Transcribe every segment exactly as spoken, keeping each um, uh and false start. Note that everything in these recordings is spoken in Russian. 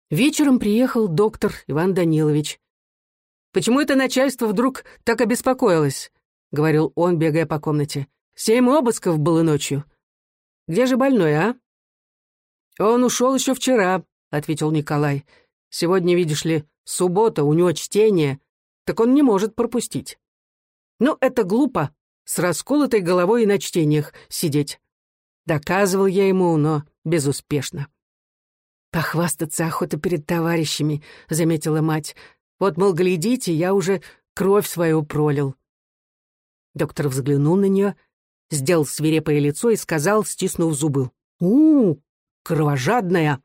Вечером приехал доктор Иван Данилович. «Почему это начальство вдруг так обеспокоилось?» — говорил он, бегая по комнате. «Семь обысков было ночью. Где же больной, а?» «Он ушел еще вчера», — ответил Николай. «Сегодня, видишь ли, суббота, у него чтение, так он не может пропустить». «Ну, это глупо, с расколотой головой и на чтениях сидеть». Доказывал я ему, но безуспешно. «Похвастаться охота перед товарищами», — заметила мать. «Вот, мол, глядите, я уже кровь свою пролил». Доктор взглянул на нее, сделал свирепое лицо и сказал, стиснув зубы: «У, кровожадная!»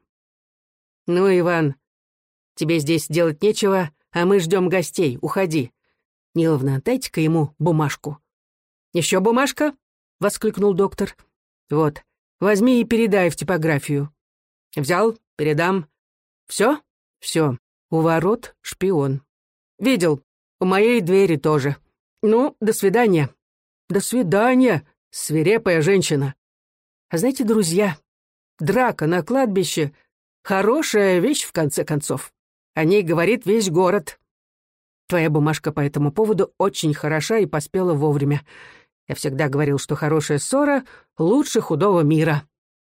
«Ну, Иван, тебе здесь делать нечего, а мы ждем гостей, уходи. Ниловна, дайте-ка ему бумажку». «Еще бумажка?» — воскликнул доктор. «Вот, возьми и передай в типографию». «Взял, передам. Все? Все. У ворот шпион. Видел, у моей двери тоже. Ну, до свидания». «До свидания, свирепая женщина». А знаете, друзья, драка на кладбище — хорошая вещь, в конце концов. О ней говорит весь город. Твоя бумажка по этому поводу очень хороша и поспела вовремя. Я всегда говорил, что хорошая ссора лучше худого мира.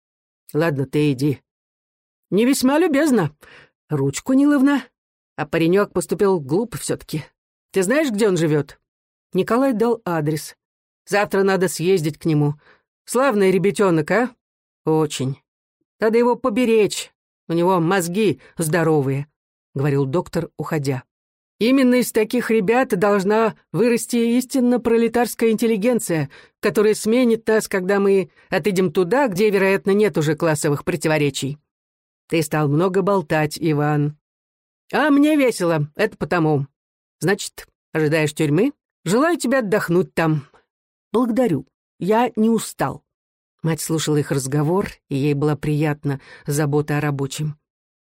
Ладно, ты иди. Не весьма любезно. Ручку, Ниловна. А паренек поступил глупо все-таки. Ты знаешь, где он живет? Николай дал адрес. Завтра надо съездить к нему. Славный ребятенок, а? Очень. Надо его поберечь. У него мозги здоровые, — говорил доктор, уходя. Именно из таких ребят должна вырасти истинно пролетарская интеллигенция, которая сменит нас, когда мы отойдем туда, где, вероятно, нет уже классовых противоречий. Ты стал много болтать, Иван. А мне весело, это потому. Значит, ожидаешь тюрьмы? Желаю тебе отдохнуть там. Благодарю, я не устал. Мать слушала их разговор, и ей была приятна забота о рабочем.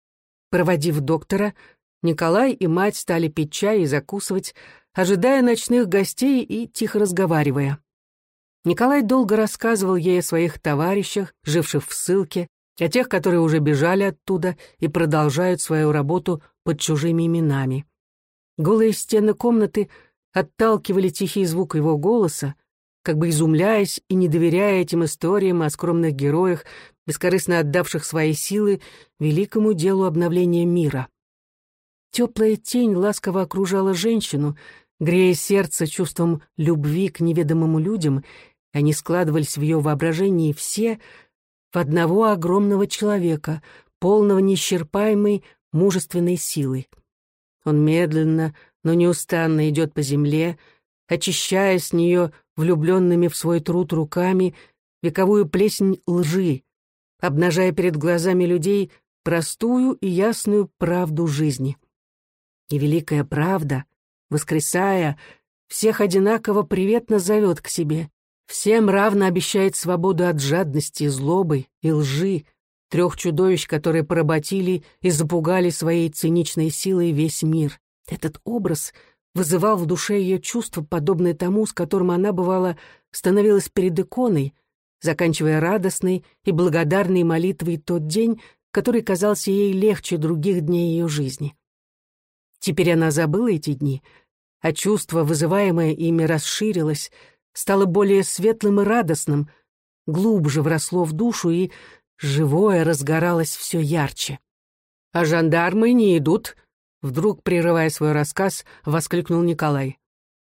Проводив доктора, Николай и мать стали пить чай и закусывать, ожидая ночных гостей и тихо разговаривая. Николай долго рассказывал ей о своих товарищах, живших в ссылке, о тех, которые уже бежали оттуда и продолжают свою работу под чужими именами. Голые стены комнаты отталкивали тихий звук его голоса, как бы изумляясь и не доверяя этим историям о скромных героях, бескорыстно отдавших свои силы великому делу обновления мира. Теплая тень ласково окружала женщину, грея сердце чувством любви к неведомым людям, и они складывались в ее воображении все в одного огромного человека, полного неисчерпаемой мужественной силы. Он медленно, но неустанно идет по земле, очищая с нее влюбленными в свой труд руками вековую плесень лжи, обнажая перед глазами людей простую и ясную правду жизни. И великая правда, воскресая, всех одинаково приветно зовет к себе, всем равно обещает свободу от жадности, злобы и лжи, трех чудовищ, которые поработили и запугали своей циничной силой весь мир. Этот образ вызывал в душе ее чувство, подобное тому, с которым она, бывало, становилась перед иконой, заканчивая радостной и благодарной молитвой тот день, который казался ей легче других дней ее жизни. Теперь она забыла эти дни, а чувство, вызываемое ими, расширилось, стало более светлым и радостным, глубже вросло в душу, и живое разгоралось все ярче. «А жандармы не идут», — вдруг, прерывая свой рассказ, воскликнул Николай.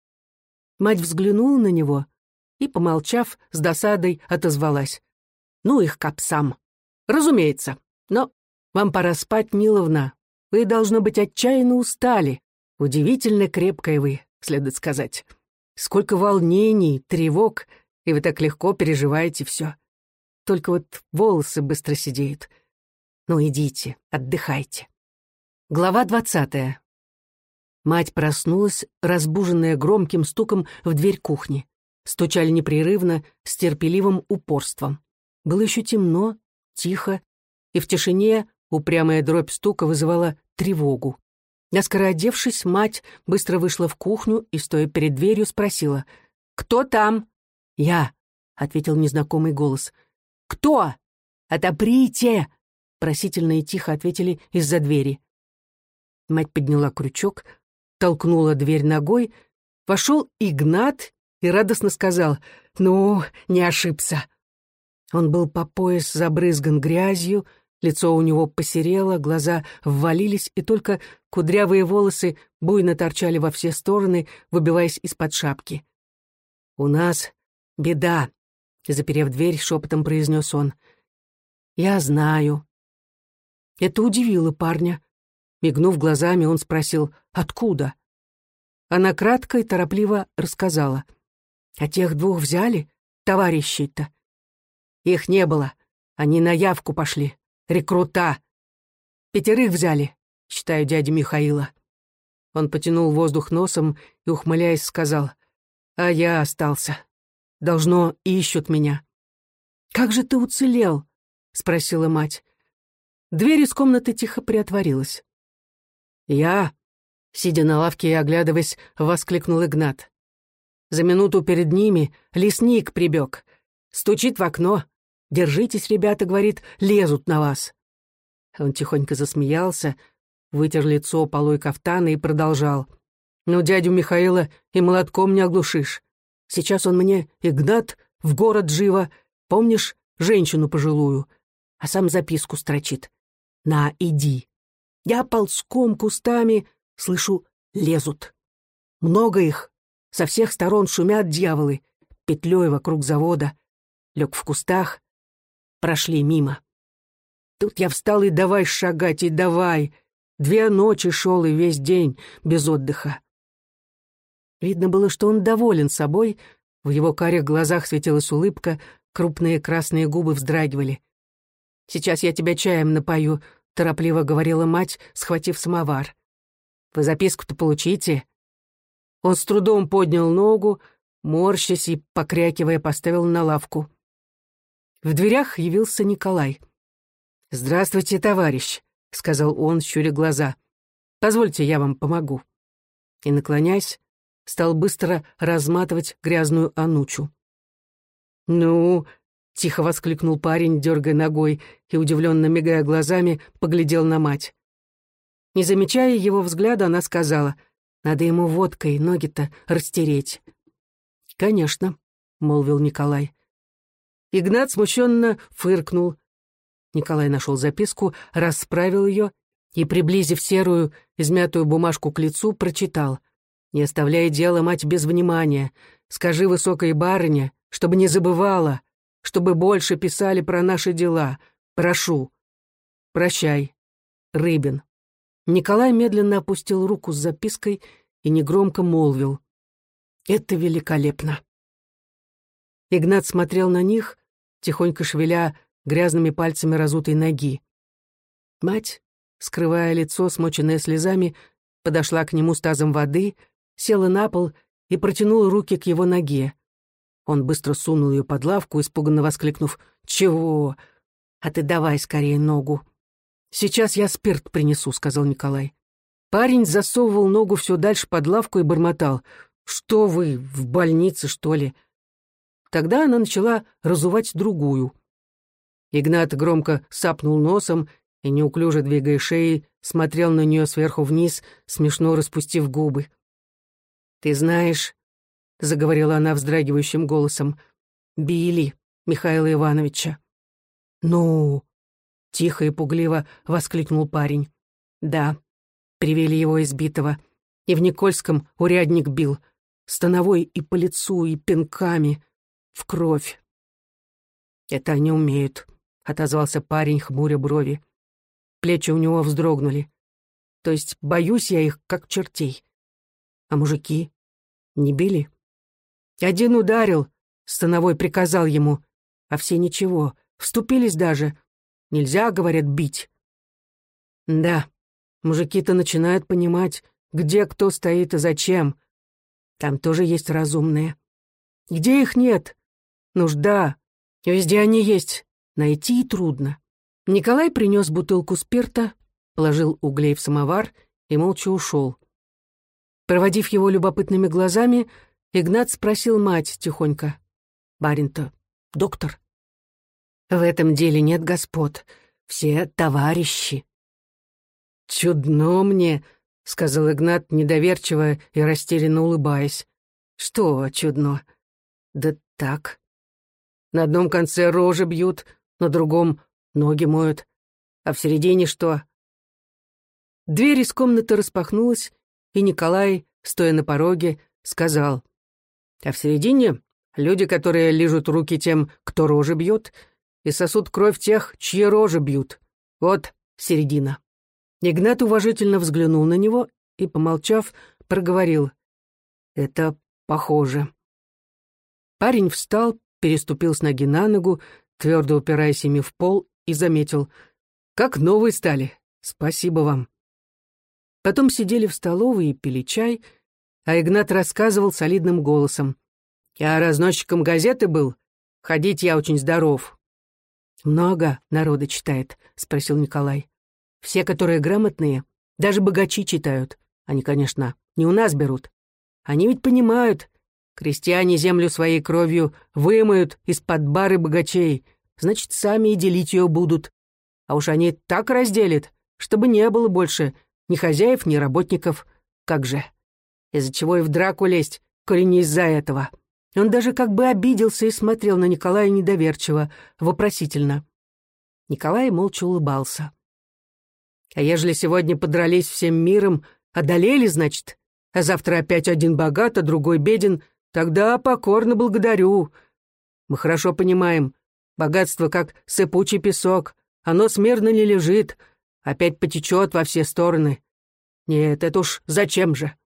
Мать взглянула на него и, помолчав, с досадой отозвалась. «Ну их к псам. Разумеется. Но вам пора спать, Ниловна. Вы, должно быть, отчаянно устали. Удивительно крепкая вы, следует сказать. Сколько волнений, тревог, и вы так легко переживаете все. Только вот волосы быстро сидеют. Ну, идите, отдыхайте». Глава двадцатая. Мать проснулась, разбуженная громким стуком в дверь кухни. Стучали непрерывно, с терпеливым упорством. Было еще темно, тихо, и в тишине упрямая дробь стука вызывала тревогу. Наскоро одевшись, мать быстро вышла в кухню и, стоя перед дверью, спросила: «Кто там?» «Я», — ответил незнакомый голос. «Кто? Отоприте!» — просительно и тихо ответили из-за двери. Мать подняла крючок, толкнула дверь ногой, вошел Игнат и радостно сказал: «Ну, не ошибся». Он был по пояс забрызган грязью, лицо у него посерело, глаза ввалились, и только кудрявые волосы буйно торчали во все стороны, выбиваясь из-под шапки. «У нас беда», — заперев дверь, шепотом произнес он. «Я знаю». Это удивило парня. Мигнув глазами, он спросил: «Откуда?» Она кратко и торопливо рассказала. «А тех двух взяли? Товарищей-то?» «Их не было. Они на явку пошли. Рекрута. Пятерых взяли, считаю, дядя Михаила». Он потянул воздух носом и, ухмыляясь, сказал: «А я остался. Должно, ищут меня». «Как же ты уцелел?» — спросила мать. Дверь из комнаты тихо приотворилась. «Я», сидя на лавке и оглядываясь, воскликнул Игнат. За минуту перед ними лесник прибег. Стучит в окно. «Держитесь, ребята», — говорит, — «лезут на вас». Он тихонько засмеялся, вытер лицо полой кафтана и продолжал. «Ну, дядю Михаила и молотком не оглушишь. Сейчас он мне: Игнат, в город живо, помнишь женщину пожилую?» А сам записку строчит: «На, иди». Я ползком кустами, слышу, лезут. Много их, со всех сторон шумят дьяволы, петлей вокруг завода. Лег в кустах, прошли мимо. Тут я встал и давай шагать, и давай. Две ночи шел и весь день без отдыха. Видно было, что он доволен собой, в его карих глазах светилась улыбка, крупные красные губы вздрагивали. «Сейчас я тебя чаем напою», — торопливо говорила мать, схватив самовар. «Вы записку-то получите?» Он с трудом поднял ногу, морщась и, покрякивая, поставил на лавку. В дверях явился Николай. «Здравствуйте, товарищ», — сказал он, щуря глаза. «Позвольте, я вам помогу». И, наклоняясь, стал быстро разматывать грязную анучу. «Ну», — тихо воскликнул парень, дергая ногой, и, удивленно мигая глазами, поглядел на мать. Не замечая его взгляда, она сказала: «Надо ему водкой ноги-то растереть». «Конечно», — молвил Николай. Игнат смущенно фыркнул. Николай нашел записку, расправил ее и, приблизив серую, измятую бумажку к лицу, прочитал: «Не оставляй дело, мать, без внимания. Скажи высокой барыне, чтобы не забывала, чтобы больше писали про наши дела. Прошу. Прощай. Рыбин». Николай медленно опустил руку с запиской и негромко молвил: «Это великолепно». Игнат смотрел на них, тихонько шевеля грязными пальцами разутой ноги. Мать, скрывая лицо, смоченное слезами, подошла к нему с тазом воды, села на пол и протянула руки к его ноге. Он быстро сунул ее под лавку, испуганно воскликнув: «Чего? А ты давай скорее ногу». «Сейчас я спирт принесу», — сказал Николай. Парень засовывал ногу все дальше под лавку и бормотал: «Что вы, в больнице, что ли?» Тогда она начала разувать другую. Игнат громко сапнул носом и, неуклюже двигая шеей, смотрел на нее сверху вниз, смешно распустив губы. «Ты знаешь», — заговорила она вздрагивающим голосом, — «били Михаила Ивановича». «Ну?» — тихо и пугливо воскликнул парень. «Да, привели его избитого. И в Никольском урядник бил. Становой и по лицу, и пинками. В кровь». «Это они умеют», — отозвался парень, хмуря брови. Плечи у него вздрогнули. «То есть боюсь я их, как чертей. А мужики не били?» «Один ударил», — становой приказал ему, а все ничего, вступились даже. Нельзя, говорят, бить. Да, мужики-то начинают понимать, где кто стоит и зачем. Там тоже есть разумные. Где их нет? Нужда. Везде они есть. Найти и трудно. Николай принес бутылку спирта, положил углей в самовар и молча ушел. Проводив его любопытными глазами, Игнат спросил мать тихонько: «Барин-то доктор?» «В этом деле нет господ. все товарищи». «Чудно мне», — сказал Игнат, недоверчиво и растерянно улыбаясь. «Что чудно?» «Да так. На одном конце рожи бьют, на другом ноги моют. А в середине что?» Дверь из комнаты распахнулась, и Николай, стоя на пороге, сказал: «А в середине люди, которые лижут руки тем, кто рожи бьет, и сосут кровь тех, чьи рожи бьют. Вот середина». Игнат уважительно взглянул на него и, помолчав, проговорил: «Это похоже». Парень встал, переступил с ноги на ногу, твердо упираясь ими в пол, и заметил: «Как новые стали. Спасибо вам». Потом сидели в столовой и пили чай, а Игнат рассказывал солидным голосом: «Я разносчиком газеты был. Ходить я очень здоров». «Много народа читает?» — спросил Николай. «Все, которые грамотные, даже богачи читают. Они, конечно, не у нас берут. Они ведь понимают, крестьяне землю своей кровью вымоют из-под бары богачей, значит, сами и делить ее будут. А уж они так разделят, чтобы не было больше ни хозяев, ни работников. Как же? Из-за чего и в драку лезть, коли не из-за этого». Он даже как бы обиделся и смотрел на Николая недоверчиво, вопросительно. Николай молча улыбался. «А ежели сегодня подрались всем миром, одолели, значит, а завтра опять один богат, а другой беден, тогда покорно благодарю. Мы хорошо понимаем, богатство как сыпучий песок, оно смирно не лежит, опять потечет во все стороны. Нет, это уж зачем же?»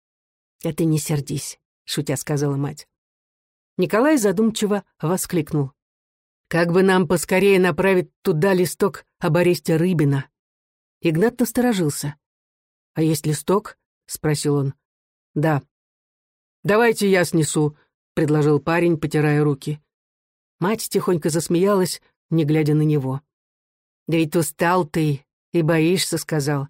«А ты не сердись», — шутя сказала мать. Николай задумчиво воскликнул: «Как бы нам поскорее направить туда листок об аресте Рыбина?» Игнат насторожился. «А есть листок?» — спросил он. «Да». «Давайте я снесу», — предложил парень, потирая руки. Мать тихонько засмеялась, не глядя на него. «Да ведь устал ты и боишься», — сказал.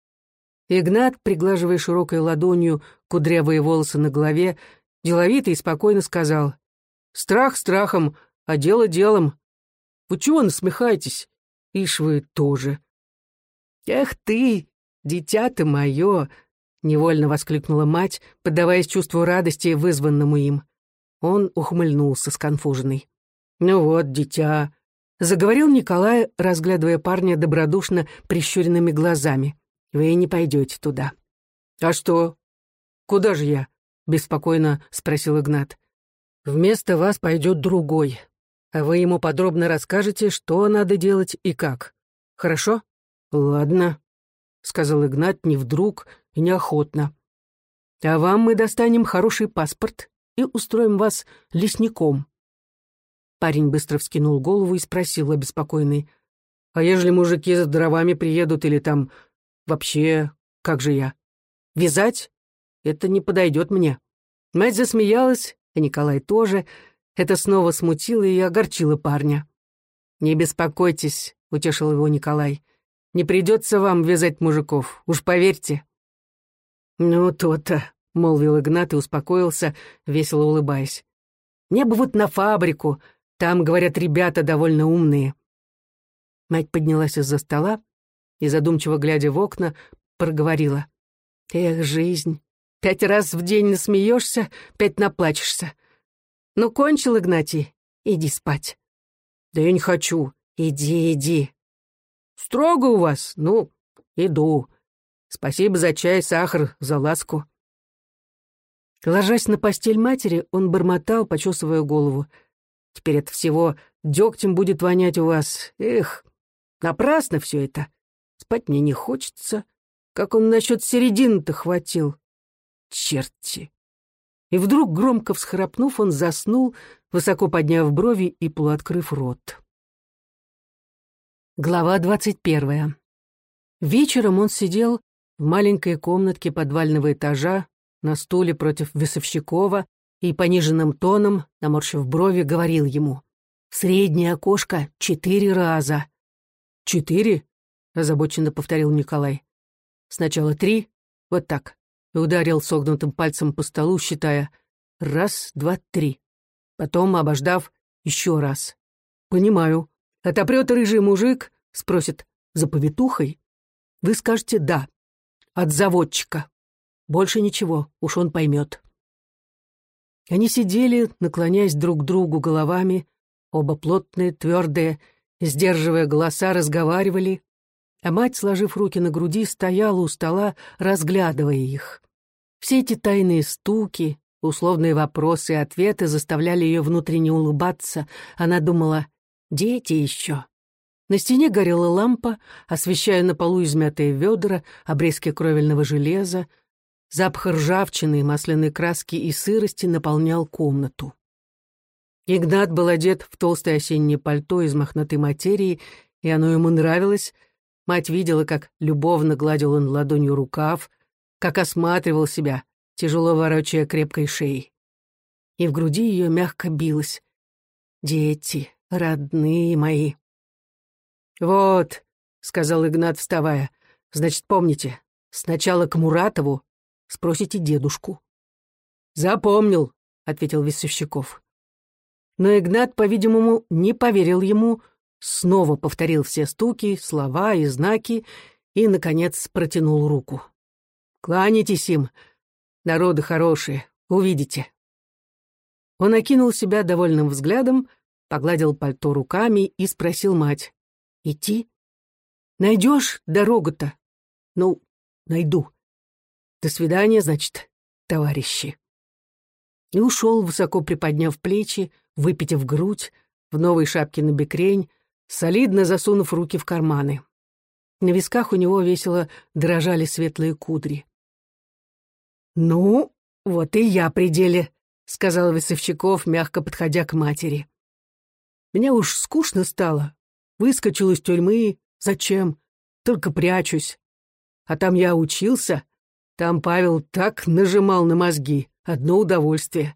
Игнат, приглаживая широкой ладонью кудрявые волосы на голове, деловито и спокойно сказал: «Страх страхом, а дело делом. Вы чего насмехаетесь? Ишь вы тоже». «Эх ты, дитя ты мое!» — невольно воскликнула мать, поддаваясь чувству радости, вызванному им. Он ухмыльнулся сконфуженный. «Ну вот, дитя», — заговорил Николай, разглядывая парня добродушно прищуренными глазами. «Вы не пойдете туда». «А что? Куда же я?» — беспокойно спросил Игнат. «Вместо вас пойдет другой, а вы ему подробно расскажете, что надо делать и как. Хорошо?» «Ладно», — сказал Игнат не вдруг и неохотно. «А вам мы достанем хороший паспорт и устроим вас лесником». Парень быстро вскинул голову и спросил обеспокоенный: «А ежели мужики за дровами приедут или там вообще, как же я? Вязать? Это не подойдет мне». Мать засмеялась, и Николай тоже. Это снова смутило и огорчило парня. «Не беспокойтесь», — утешил его Николай. «Не придется вам вязать мужиков, уж поверьте». «Ну, то-то», — молвил Игнат и успокоился, весело улыбаясь. «Мне бы вот на фабрику, там, говорят, ребята довольно умные». Мать поднялась из-за стола и, задумчиво глядя в окна, проговорила: «Эх, жизнь! Пять раз в день насмеешься, пять наплачешься. Ну, кончил, Игнатий, иди спать». «Да я не хочу». «Иди, иди». «Строго у вас? Ну, иду. Спасибо за чай, сахар, за ласку». Ложась на постель матери, он бормотал, почесывая голову: «Теперь от всего дегтем будет вонять у вас. Эх, напрасно все это. Спать мне не хочется. Как он насчет середины-то хватил? Черти!» И вдруг, громко всхрапнув, он заснул, высоко подняв брови и полуоткрыв рот. Глава двадцать первая. Вечером он сидел в маленькой комнатке подвального этажа на стуле против Весовщикова и пониженным тоном, наморщив брови, говорил ему: «В среднее окошко четыре раза». «Четыре?» — озабоченно повторил Николай. «Сначала три, вот так», и ударил согнутым пальцем по столу, считая: «раз, два, три». Потом, обождав, еще раз. «Понимаю. Отопрет рыжий мужик, спросит: «За повитухой?» Вы скажете «да», от заводчика. Больше ничего, уж он поймет. Они сидели, наклоняясь друг к другу головами, оба плотные, твердые, сдерживая голоса, разговаривали, а мать, сложив руки на груди, стояла у стола, разглядывая их. Все эти тайные стуки, условные вопросы и ответы заставляли ее внутренне улыбаться. Она думала: «Дети еще». На стене горела лампа, освещая на полу измятые ведра, обрезки кровельного железа. Запах ржавчины, масляной краски и сырости наполнял комнату. Игнат был одет в толстое осеннее пальто из мохнатой материи, и оно ему нравилось. Мать видела, как любовно гладил он ладонью рукав, как осматривал себя, тяжело ворочая крепкой шеей. И в груди ее мягко билось: «Дети, родные мои». «Вот», — сказал Игнат, вставая, — «значит, помните, сначала к Муратову спросите дедушку». «Запомнил», — ответил Весовщиков. Но Игнат, по-видимому, не поверил ему, снова повторил все стуки, слова и знаки и, наконец, протянул руку. «Кланяйтесь им, народы хорошие, увидите». Он окинул себя довольным взглядом, погладил пальто руками и спросил мать: «Идти? Найдешь дорогу-то?» «Ну, найду. До свидания, значит, товарищи». И ушел, высоко приподняв плечи, выпитив грудь, в новой шапке на бекрень, солидно засунув руки в карманы. На висках у него весело дрожали светлые кудри. «Ну, вот и я при деле», — сказал Весовщиков, мягко подходя к матери. «Мне уж скучно стало. Выскочил из тюрьмы. Зачем? Только прячусь. А там я учился. Там Павел так нажимал на мозги. Одно удовольствие.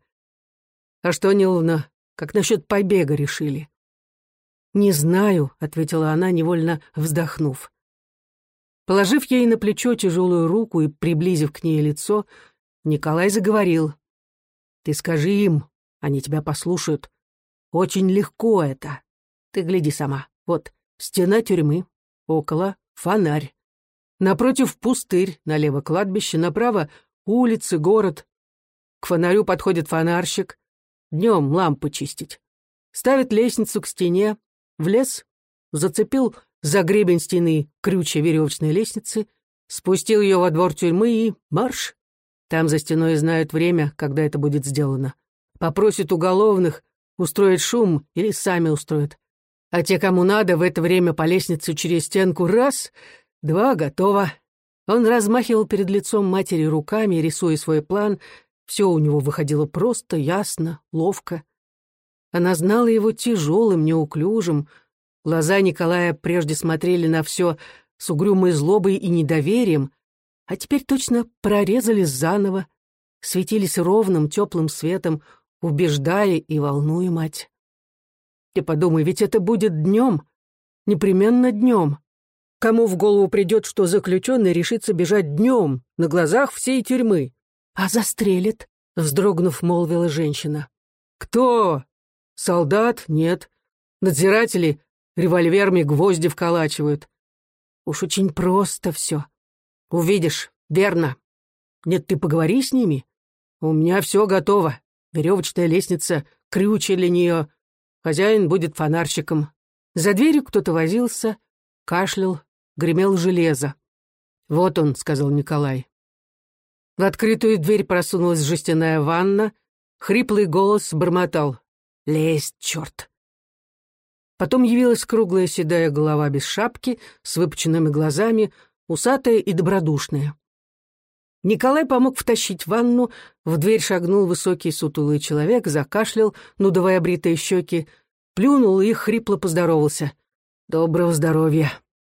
А что, Ниловна, как насчет побега решили?» «Не знаю», — ответила она, невольно вздохнув. Положив ей на плечо тяжелую руку и приблизив к ней лицо, Николай заговорил: «Ты скажи им, они тебя послушают. Очень легко это. Ты гляди сама. Вот стена тюрьмы, около фонарь. Напротив пустырь, налево кладбище, направо улицы, город. К фонарю подходит фонарщик, днем лампы чистить. Ставит лестницу к стене, в лес, зацепил за гребень стены крючья веревочной лестницы, спустил ее во двор тюрьмы и марш. Там за стеной знают время, когда это будет сделано. Попросит уголовных устроить шум или сами устроят. А те, кому надо, в это время по лестнице через стенку раз, два, готово». Он размахивал перед лицом матери руками, рисуя свой план. Все у него выходило просто, ясно, ловко. Она знала его тяжелым, неуклюжим. Глаза Николая прежде смотрели на все с угрюмой злобой и недоверием, а теперь точно прорезались заново, светились ровным, теплым светом, убеждая и волнуя мать. Ты подумай, ведь это будет днем, непременно днем. Кому в голову придет, что заключенный решится бежать днем, на глазах всей тюрьмы? А застрелит, вздрогнув, молвила женщина. Кто? Солдат? Нет. Надзиратели револьверами гвозди вколачивают. Уж очень просто все. Увидишь, верно. Нет, ты поговори с ними. У меня все готово. Веревочная лестница, крючья для нее. Хозяин будет фонарщиком. За дверью кто-то возился, кашлял, гремел железо. «Вот он», — сказал Николай. В открытую дверь просунулась жестяная ванна, хриплый голос бормотал: «Лезь, черт!» Потом явилась круглая седая голова без шапки, с выпученными глазами, усатая и добродушная. Николай помог втащить ванну, в дверь шагнул высокий сутулый человек, закашлял, надувая бритые щеки, плюнул и хрипло поздоровался. «Доброго здоровья!»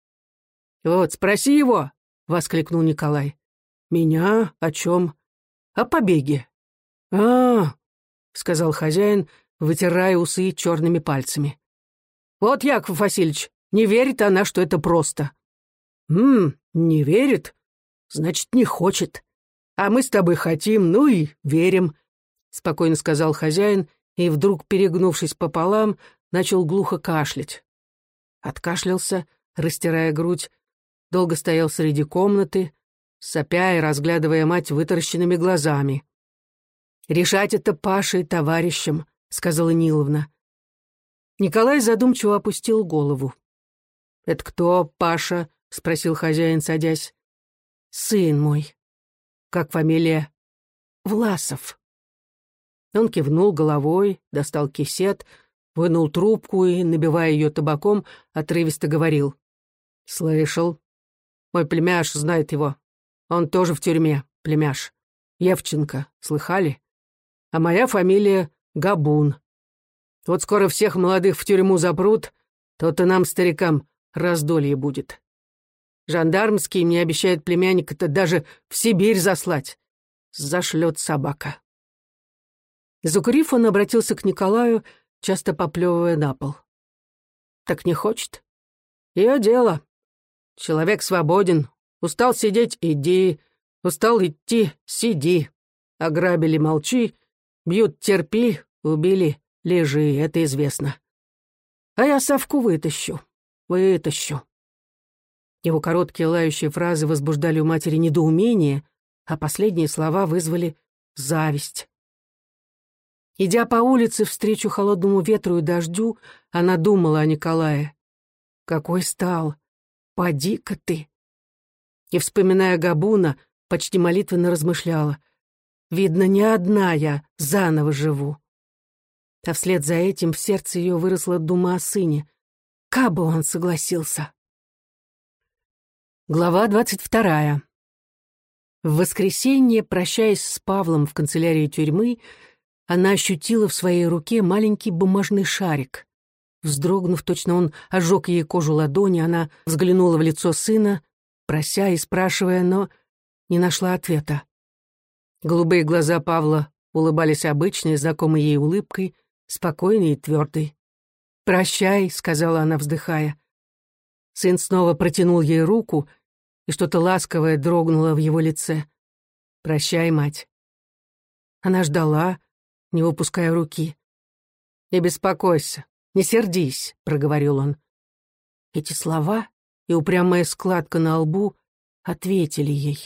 «Вот, спроси его!» — воскликнул Николай. «Меня? О чем?» «О побеге». «А-а-а!» — сказал хозяин, вытирая усы черными пальцами. «Вот, Яков Васильевич, не верит она, что это просто». «М, не верит? Значит, не хочет. А мы с тобой хотим, ну и верим», — спокойно сказал хозяин, и вдруг, перегнувшись пополам, начал глухо кашлять. Откашлялся, растирая грудь, долго стоял среди комнаты, сопя и разглядывая мать вытаращенными глазами. «Решать это Паше и товарищам», — сказала Ниловна. Николай задумчиво опустил голову. «Это кто, Паша?» — спросил хозяин, садясь. «Сын мой». «Как фамилия?» «Власов». Он кивнул головой, достал кисет, вынул трубку и, набивая ее табаком, отрывисто говорил. «Слышал. Мой племяш знает его. Он тоже в тюрьме, племяш. Евченко, слыхали? А моя фамилия Габун. Вот скоро всех молодых в тюрьму запрут, то-то нам, старикам, раздолье будет. Жандармский мне обещает племянника-то даже в Сибирь заслать. Зашлет собака». Закурив, он обратился к Николаю, часто поплевывая на пол. «Так не хочет? Ее дело. Человек свободен. Устал сидеть — иди. Устал идти — сиди. Ограбили — молчи. Бьют — терпи. Убили — лежи, это известно. А я Савку вытащу. Вытащу». Его короткие лающие фразы возбуждали у матери недоумение, а последние слова вызвали зависть. Идя по улице встречу холодному ветру и дождю, она думала о Николае. «Какой стал! Поди-ка ты!» И, вспоминая Габуна, почти молитвенно размышляла. «Видно, не одна я заново живу». А вслед за этим в сердце ее выросла дума о сыне. Кабы он согласился. Глава двадцать вторая. В воскресенье, прощаясь с Павлом в канцелярии тюрьмы, она ощутила в своей руке маленький бумажный шарик. Вздрогнув, точно он ожег ей кожу ладони, она взглянула в лицо сына, прося и спрашивая, но не нашла ответа. Голубые глаза Павла улыбались обычной, знакомой ей улыбкой, спокойной и твердой. «Прощай», — сказала она, вздыхая. Сын снова протянул ей руку, и что-то ласковое дрогнуло в его лице. «Прощай, мать». Она ждала, не выпуская руки. «Не беспокойся, не сердись», — проговорил он. Эти слова и упрямая складка на лбу ответили ей.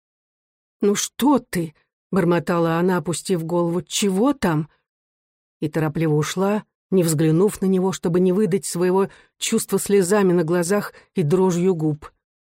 «Ну что ты?» — бормотала она, опустив голову. «Чего там?» И торопливо ушла, не взглянув на него, чтобы не выдать своего чувства слезами на глазах и дрожью губ.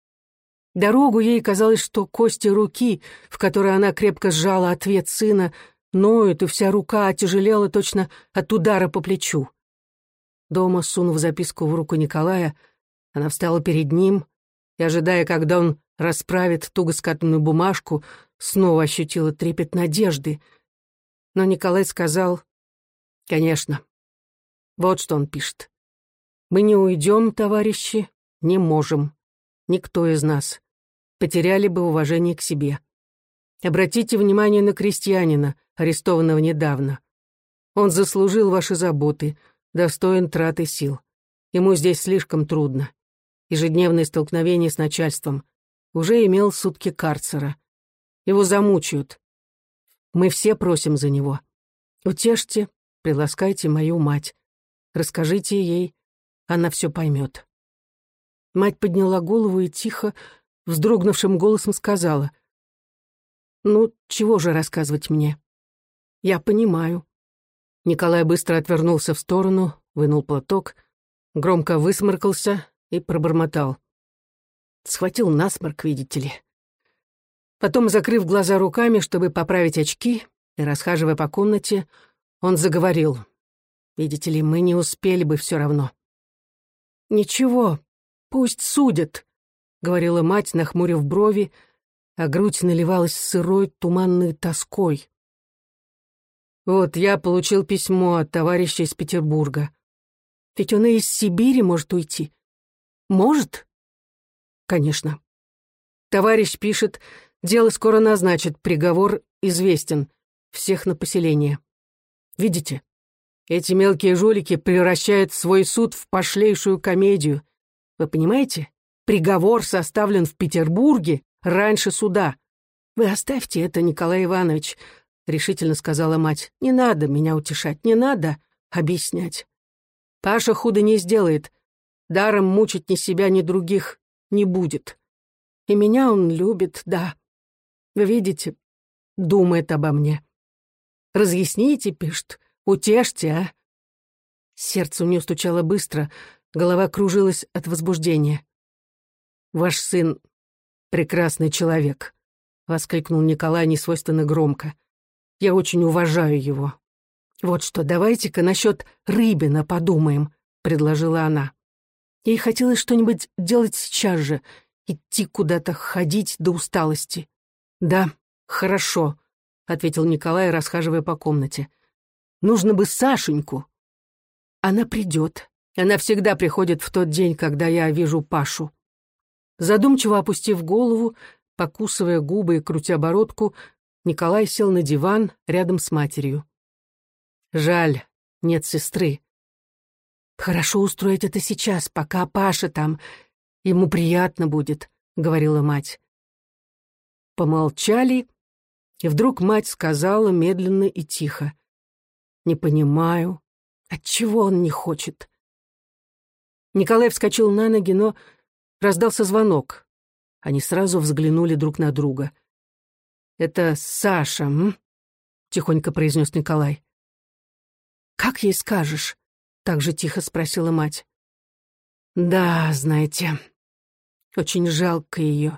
Дорогу ей казалось, что кости руки, в которой она крепко сжала ответ сына, ноют, и вся рука отяжелела точно от удара по плечу. Дома, сунув записку в руку Николая, она встала перед ним и, ожидая, когда он расправит туго скатанную бумажку, снова ощутила трепет надежды. Но Николай сказал: «Конечно. Вот что он пишет. Мы не уйдем, товарищи, не можем. Никто из нас. Потеряли бы уважение к себе. Обратите внимание на крестьянина, арестованного недавно. Он заслужил ваши заботы, достоин траты сил. Ему здесь слишком трудно. Ежедневные столкновения с начальством. Уже имел сутки карцера. Его замучают. Мы все просим за него. Утешьте, приласкайте мою мать. Расскажите ей, она все поймет». Мать подняла голову и тихо, вздрогнувшим голосом сказала: «Ну, чего же рассказывать мне? Я понимаю». Николай быстро отвернулся в сторону, вынул платок, громко высморкался и пробормотал. Схватил насморк, видите ли. Потом, закрыв глаза руками, чтобы поправить очки, и расхаживая по комнате, он заговорил. «Видите ли, мы не успели бы все равно». «Ничего, пусть судят», — говорила мать, нахмурив брови, а грудь наливалась сырой туманной тоской. «Вот я получил письмо от товарища из Петербурга. Ведь он и из Сибири может уйти. Может?» «Конечно. Товарищ пишет, дело скоро назначат, приговор известен, всех на поселение. Видите, эти мелкие жулики превращают свой суд в пошлейшую комедию. Вы понимаете? Приговор составлен в Петербурге раньше суда. Вы оставьте это, Николай Иванович», — решительно сказала мать. «Не надо меня утешать, не надо объяснять. Паша худо не сделает. даром мучить ни себя, ни других не будет. И меня он любит, да. Вы видите, думает обо мне. Разъясните, пишет, утешьте, а? Сердце у нее стучало быстро, голова кружилась от возбуждения. «Ваш сын — прекрасный человек», — воскликнул Николай несвойственно громко. «Я очень уважаю его». «Вот что, давайте-ка насчет Рыбина подумаем», — предложила она. Ей хотелось что-нибудь делать сейчас же, идти куда-то, ходить до усталости. «Да, хорошо», — ответил Николай, расхаживая по комнате. «Нужно бы Сашеньку». «Она придет. Она всегда приходит в тот день, когда я вижу Пашу». Задумчиво опустив голову, покусывая губы и крутя бородку, Николай сел на диван рядом с матерью. «Жаль, нет сестры». «Хорошо устроить это сейчас, пока Паша там. Ему приятно будет», — говорила мать. Помолчали, и вдруг мать сказала медленно и тихо: «Не понимаю, отчего он не хочет». Николай вскочил на ноги, но раздался звонок. Они сразу взглянули друг на друга. «Это Саша, м?» — тихонько произнес Николай. «Как ей скажешь?» — так же тихо спросила мать. «Да, знаете, очень жалко ее».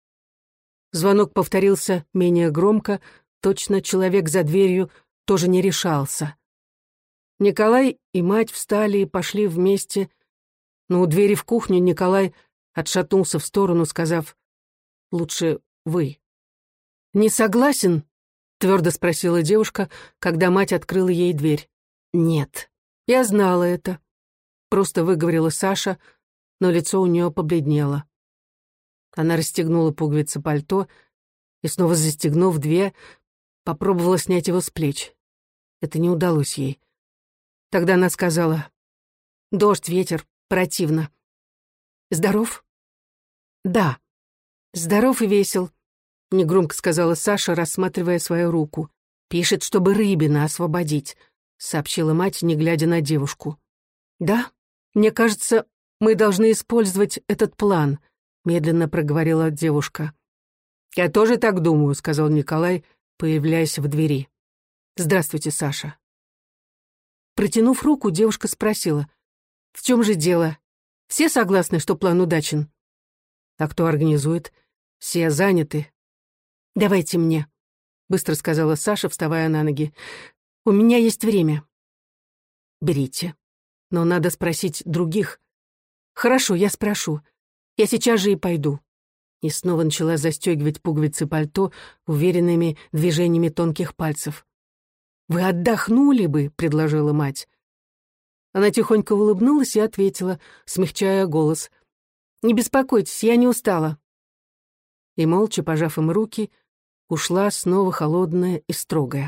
Звонок повторился менее громко, точно человек за дверью тоже не решался. Николай и мать встали и пошли вместе, но у двери в кухню Николай отшатнулся в сторону, сказав: «Лучше вы». «Не согласен?» — твердо спросила девушка, когда мать открыла ей дверь. «Нет, я знала это», — просто выговорила Саша, но лицо у нее побледнело. Она расстегнула пуговицы пальто и, снова застегнув две, попробовала снять его с плеч. Это не удалось ей. Тогда она сказала: «Дождь, ветер, противно». «Здоров?» «Да, здоров и весел», — негромко сказала Саша, рассматривая свою руку. «Пишет, чтобы Рыбина освободить», — сообщила мать, не глядя на девушку. «Да, мне кажется, мы должны использовать этот план», — медленно проговорила девушка. «Я тоже так думаю», — сказал Николай, появляясь в двери. «Здравствуйте, Саша». Протянув руку, девушка спросила: «В чем же дело? Все согласны, что план удачен?» «А кто организует? Все заняты». «Давайте мне», — быстро сказала Саша, вставая на ноги. «У меня есть время». «Берите. Но надо спросить других». «Хорошо, я спрошу. Я сейчас же и пойду». И снова начала застегивать пуговицы пальто уверенными движениями тонких пальцев. «Вы отдохнули бы», — предложила мать. Она тихонько улыбнулась и ответила, смягчая голос: «Не беспокойтесь, я не устала». И, молча пожав им руки, ушла снова холодная и строгая.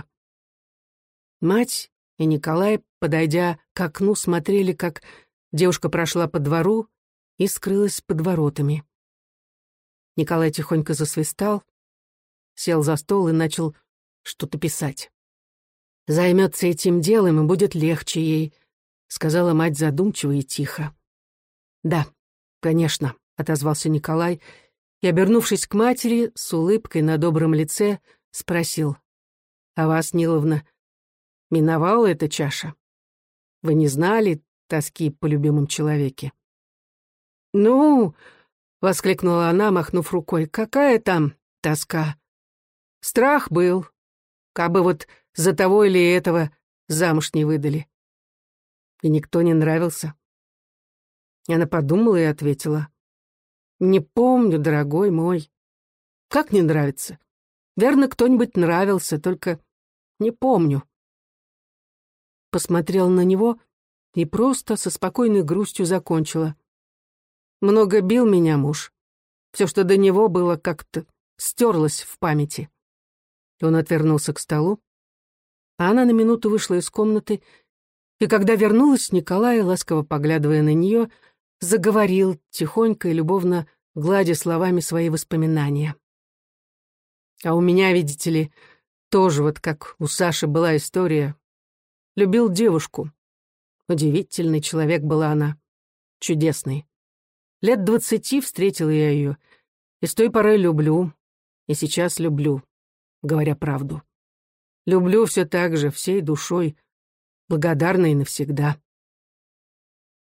Мать и Николай, подойдя к окну, смотрели, как девушка прошла по двору и скрылась под воротами. Николай тихонько засвистал, сел за стол и начал что-то писать. «Займется этим делом, и будет легче ей», — сказала мать задумчиво и тихо. «Да, конечно», — отозвался Николай и, обернувшись к матери, с улыбкой на добром лице спросил: «А вас, Ниловна, миновала эта чаша? Вы не знали тоски по любимом человеке?» «Ну», — воскликнула она, махнув рукой, — «какая там тоска? Страх был, кабы вот за того или этого замуж не выдали. И никто не нравился». И она подумала и ответила: «Не помню, дорогой мой. Как не нравится? Верно, кто-нибудь нравился, только не помню». Посмотрела на него и просто со спокойной грустью закончила: «Много бил меня муж. Все, что до него было, как-то стерлось в памяти». И он отвернулся к столу, а она на минуту вышла из комнаты, и когда вернулась, Николай, ласково поглядывая на нее, заговорил, тихонько и любовно гладя словами свои воспоминания. «А у меня, видите ли, тоже вот как у Саши была история. Любил девушку. Удивительный человек была она. чудесной. Лет двадцати встретила я ее, и с той поры люблю, и сейчас люблю, говоря правду. Люблю все так же, всей душой, благодарна и навсегда.